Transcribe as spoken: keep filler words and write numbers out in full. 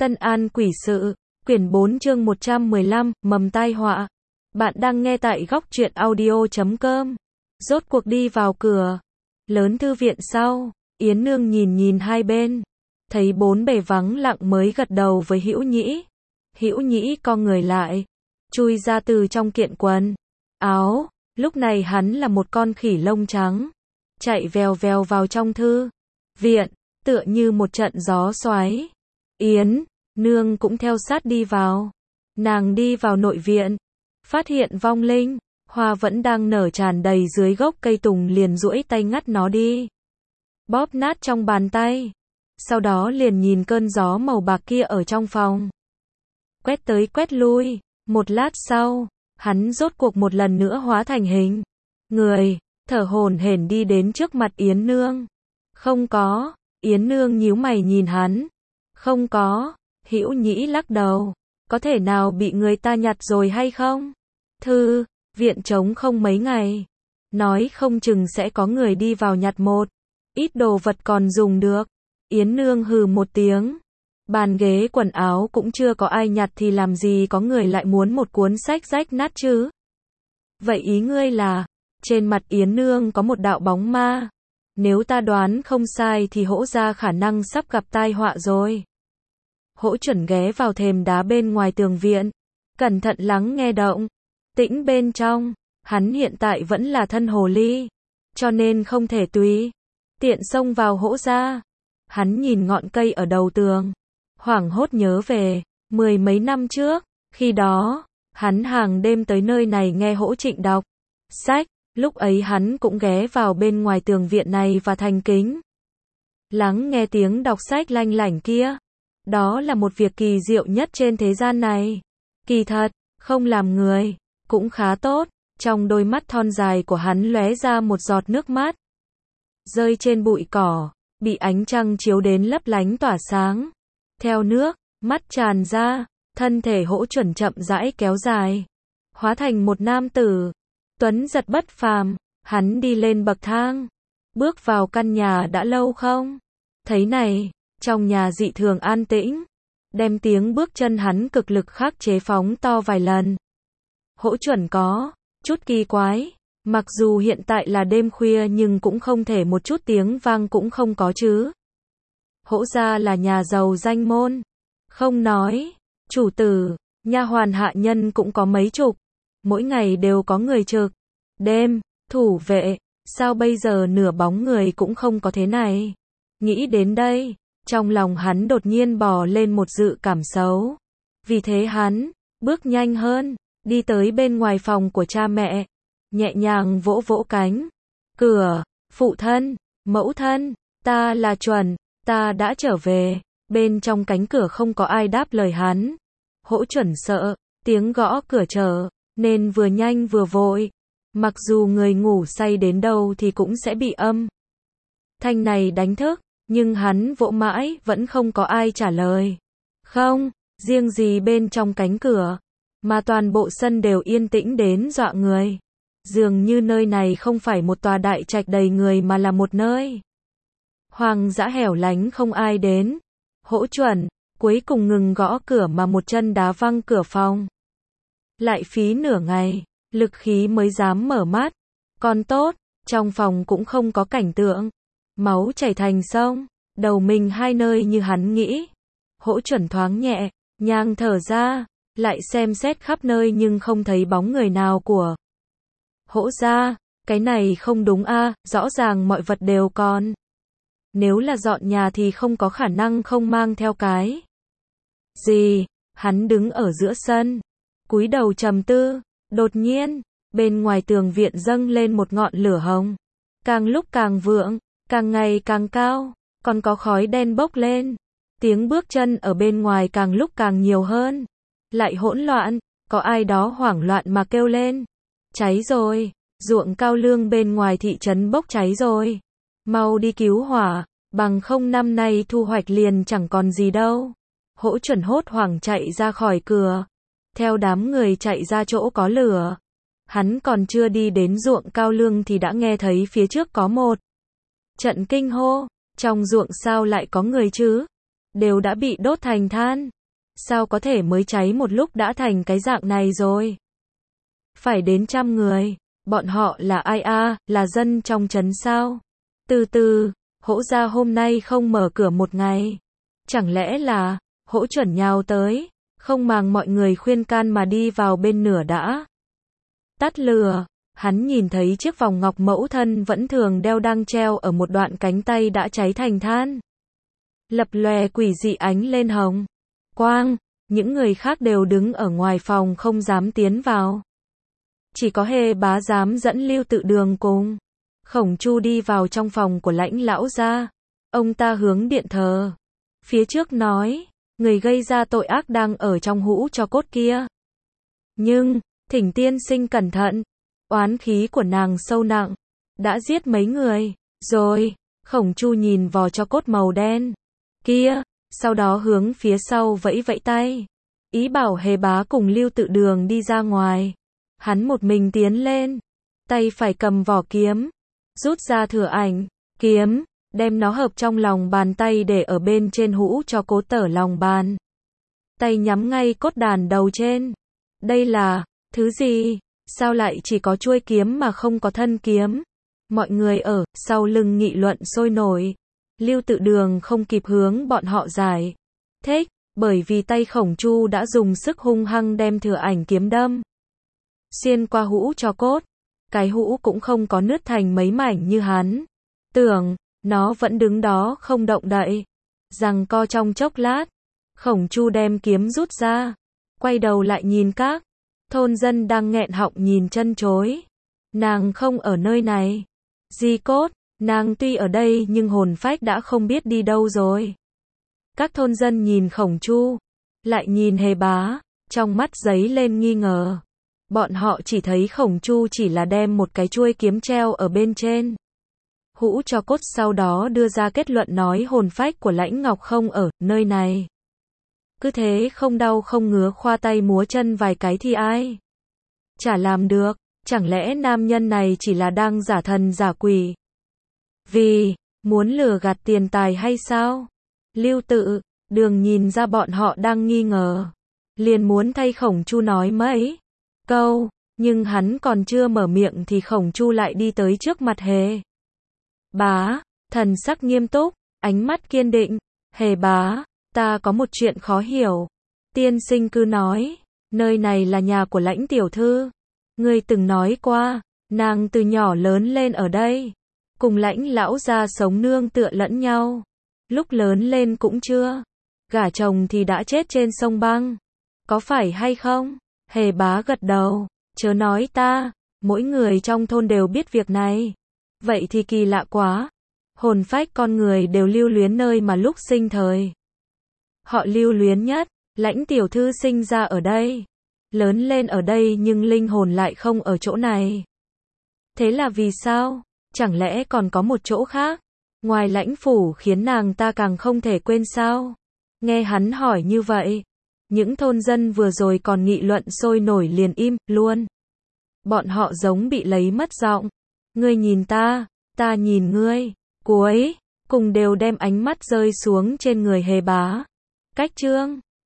Tân An Quỷ Sự, quyển bốn chương một trăm mười lăm, Mầm tai họa. Bạn đang nghe tại góc truyện audio chấm com. Rốt cuộc đi vào cửa lớn thư viện sau, Yến Nương nhìn nhìn hai bên, thấy bốn bề vắng lặng mới gật đầu với Hữu Nhĩ. Hữu Nhĩ co người lại, chui ra từ trong kiện quần áo, lúc này hắn là một con khỉ lông trắng, chạy vèo vèo vào trong thư viện, tựa như một trận gió xoáy. Yến Nương cũng theo sát đi vào. Nàng đi vào nội viện, phát hiện vong linh hoa vẫn đang nở tràn đầy dưới gốc cây tùng, liền duỗi tay ngắt nó đi, bóp nát trong bàn tay. Sau đó liền nhìn cơn gió màu bạc kia ở trong phòng, quét tới quét lui. Một lát sau, hắn rốt cuộc một lần nữa hóa thành hình người, thở hổn hển đi đến trước mặt Yến Nương. Không có. Yến Nương nhíu mày nhìn hắn. Không có. Hữu Nhĩ lắc đầu. Có thể nào bị người ta nhặt rồi hay không? Thư viện trống không mấy ngày, nói không chừng sẽ có người đi vào nhặt một ít đồ vật còn dùng được. Yến Nương hừ một tiếng. Bàn ghế quần áo cũng chưa có ai nhặt thì làm gì có người lại muốn một cuốn sách rách nát chứ? Vậy ý ngươi là? Trên mặt Yến Nương có một đạo bóng ma. Nếu ta đoán không sai thì Hỗ gia khả năng sắp gặp tai họa rồi. Hỗ Chuẩn ghé vào thềm đá bên ngoài tường viện, cẩn thận lắng nghe động tĩnh bên trong. Hắn hiện tại vẫn là thân hồ ly, cho nên không thể tùy tiện xông vào Hỗ gia. Hắn nhìn ngọn cây ở đầu tường, hoảng hốt nhớ về mười mấy năm trước, khi đó hắn hàng đêm tới nơi này nghe Hỗ Trịnh đọc sách. Lúc ấy hắn cũng ghé vào bên ngoài tường viện này và thành kính lắng nghe tiếng đọc sách lanh lảnh kia. Đó là một việc kỳ diệu nhất trên thế gian này. Kỳ thật, không làm người cũng khá tốt. Trong đôi mắt thon dài của hắn lóe ra một giọt nước mắt, rơi trên bụi cỏ, bị ánh trăng chiếu đến lấp lánh tỏa sáng. Theo nước mắt tràn ra, thân thể Hỗ Chuẩn chậm rãi kéo dài, hóa thành một nam tử tuấn giật bất phàm. Hắn đi lên bậc thang, bước vào căn nhà đã lâu không thấy này. Trong nhà dị thường an tĩnh, đem tiếng bước chân hắn cực lực khắc chế phóng to vài lần. Hỗ Chuẩn có chút kỳ quái, mặc dù hiện tại là đêm khuya nhưng cũng không thể một chút tiếng vang cũng không có chứ. Hỗ gia là nhà giàu danh môn, không nói chủ tử, nha hoàn hạ nhân cũng có mấy chục, mỗi ngày đều có người trực đêm thủ vệ. Sao bây giờ nửa bóng người cũng không có thế này? Nghĩ đến đây, trong lòng hắn đột nhiên bò lên một dự cảm xấu. Vì thế hắn bước nhanh hơn, đi tới bên ngoài phòng của cha mẹ, nhẹ nhàng vỗ vỗ cánh cửa. Phụ thân, mẫu thân, ta là Chuẩn, ta đã trở về. Bên trong cánh cửa không có ai đáp lời hắn. Hỗ Chuẩn sợ tiếng gõ cửa trở nên vừa nhanh vừa vội. Mặc dù người ngủ say đến đâu thì cũng sẽ bị âm thanh này đánh thức, nhưng hắn vỗ mãi vẫn không có ai trả lời. Không riêng gì bên trong cánh cửa, mà toàn bộ sân đều yên tĩnh đến dọa người. Dường như nơi này không phải một tòa đại trạch đầy người mà là một nơi hoang dã hẻo lánh không ai đến. Hỗ Chuẩn cuối cùng ngừng gõ cửa mà một chân đá văng cửa phòng. Lại phí nửa ngày lực khí mới dám mở mắt. Còn tốt, trong phòng cũng không có cảnh tượng máu chảy thành sông, đầu mình hai nơi như hắn nghĩ. Hỗ Chuẩn thoáng nhẹ nhàng thở ra, lại xem xét khắp nơi nhưng không thấy bóng người nào của Hỗ gia. Cái này không đúng a, rõ ràng mọi vật đều còn. Nếu là dọn nhà thì không có khả năng không mang theo cái gì. Hắn đứng ở giữa sân, cúi đầu trầm tư. Đột nhiên, bên ngoài tường viện dâng lên một ngọn lửa hồng, càng lúc càng vượng, càng ngày càng cao, còn có khói đen bốc lên. Tiếng bước chân ở bên ngoài càng lúc càng nhiều hơn, lại hỗn loạn, có ai đó hoảng loạn mà kêu lên. Cháy rồi, ruộng cao lương bên ngoài thị trấn bốc cháy rồi. Mau đi cứu hỏa, bằng không năm nay thu hoạch liền chẳng còn gì đâu. Hỗ Chuẩn hốt hoảng chạy ra khỏi cửa, theo đám người chạy ra chỗ có lửa. Hắn còn chưa đi đến ruộng cao lương thì đã nghe thấy phía trước có một trận kinh hô. Trong ruộng sao lại có người chứ? đều đã bị đốt thành than. Sao có thể mới cháy một lúc đã thành cái dạng này rồi? Phải đến trăm người. Bọn họ là ai a, là dân trong trấn sao? Từ từ, Hỗ gia hôm nay không mở cửa một ngày. Chẳng lẽ là, Hỗ chuẩn nhào tới, không màng mọi người khuyên can mà đi vào bên nửa đã. Tắt lửa, hắn nhìn thấy chiếc vòng ngọc mẫu thân vẫn thường đeo đang treo ở một đoạn cánh tay đã cháy thành than. Lập lòe quỷ dị ánh lên hồng. Quang, những người khác đều đứng ở ngoài phòng không dám tiến vào. Chỉ có Hề Bá dám dẫn Lưu Tự Đường cùng Khổng Chu đi vào trong phòng của Lãnh lão gia. Ông ta hướng điện thờ phía trước nói, người gây ra tội ác đang ở trong hũ tro cốt kia. Nhưng, thỉnh tiên sinh cẩn thận, oán khí của nàng sâu nặng, đã giết mấy người, rồi. Khổng Chu nhìn vò tro cốt màu đen kia, sau đó hướng phía sau vẫy vẫy tay, ý bảo Hề Bá cùng Lưu Tự Đường đi ra ngoài. Hắn một mình tiến lên, tay phải cầm vỏ kiếm, rút ra thừa ảnh kiếm, đem nó hợp trong lòng bàn tay để ở bên trên hũ cho cố tở lòng bàn. Tay nhắm ngay cốt đàn đầu trên. Đây là thứ gì? Sao lại chỉ có chuôi kiếm mà không có thân kiếm? Mọi người ở sau lưng nghị luận sôi nổi. Lưu Tự Đường không kịp hướng bọn họ giải thích, bởi vì tay Khổng Chu đã dùng sức hung hăng đem thừa ảnh kiếm đâm xuyên qua hũ tro cốt. Cái hũ cũng không có nứt thành mấy mảnh như hắn tưởng, nó vẫn đứng đó không động đậy. Giằng co trong chốc lát, Khổng Chu đem kiếm rút ra, quay đầu lại nhìn các thôn dân đang nghẹn họng nhìn chân chối. Nàng không ở nơi này. Di cốt, nàng tuy ở đây nhưng hồn phách đã không biết đi đâu rồi. Các thôn dân nhìn Khổng Chu, lại nhìn Hề Bá, trong mắt giấy lên nghi ngờ. Bọn họ chỉ thấy Khổng Chu chỉ là đem một cái chuôi kiếm treo ở bên trên hũ tro cốt, sau đó đưa ra kết luận nói hồn phách của Lãnh Ngọc không ở nơi này. Cứ thế không đau không ngứa khoa tay múa chân vài cái thì ai chả làm được. Chẳng lẽ nam nhân này chỉ là đang giả thần giả quỷ, vì muốn lừa gạt tiền tài hay sao? Lưu Tự Đường nhìn ra bọn họ đang nghi ngờ, liền muốn thay Khổng Chu nói mấy câu, nhưng hắn còn chưa mở miệng thì Khổng Chu lại đi tới trước mặt Hề Bá, thần sắc nghiêm túc, ánh mắt kiên định. Hề Bá, ta có một chuyện khó hiểu. Tiên sinh cứ nói, nơi này là nhà của Lãnh tiểu thư. Ngươi từng nói qua, nàng từ nhỏ lớn lên ở đây, cùng Lãnh lão gia sống nương tựa lẫn nhau. Lúc lớn lên cũng chưa gả chồng thì đã chết trên sông băng. Có phải hay không? Hề Bá gật đầu, chớ nói ta, mỗi người trong thôn đều biết việc này. Vậy thì kỳ lạ quá. Hồn phách con người đều lưu luyến nơi mà lúc sinh thời họ lưu luyến nhất. Lãnh tiểu thư sinh ra ở đây, lớn lên ở đây nhưng linh hồn lại không ở chỗ này. Thế là vì sao? Chẳng lẽ còn có một chỗ khác ngoài Lãnh phủ khiến nàng ta càng không thể quên sao? Nghe hắn hỏi như vậy, những thôn dân vừa rồi còn nghị luận sôi nổi liền im luôn. Bọn họ giống bị lấy mất giọng. Ngươi nhìn ta, ta nhìn ngươi, cuối cùng đều đem ánh mắt rơi xuống trên người Hề Bá. Cách chương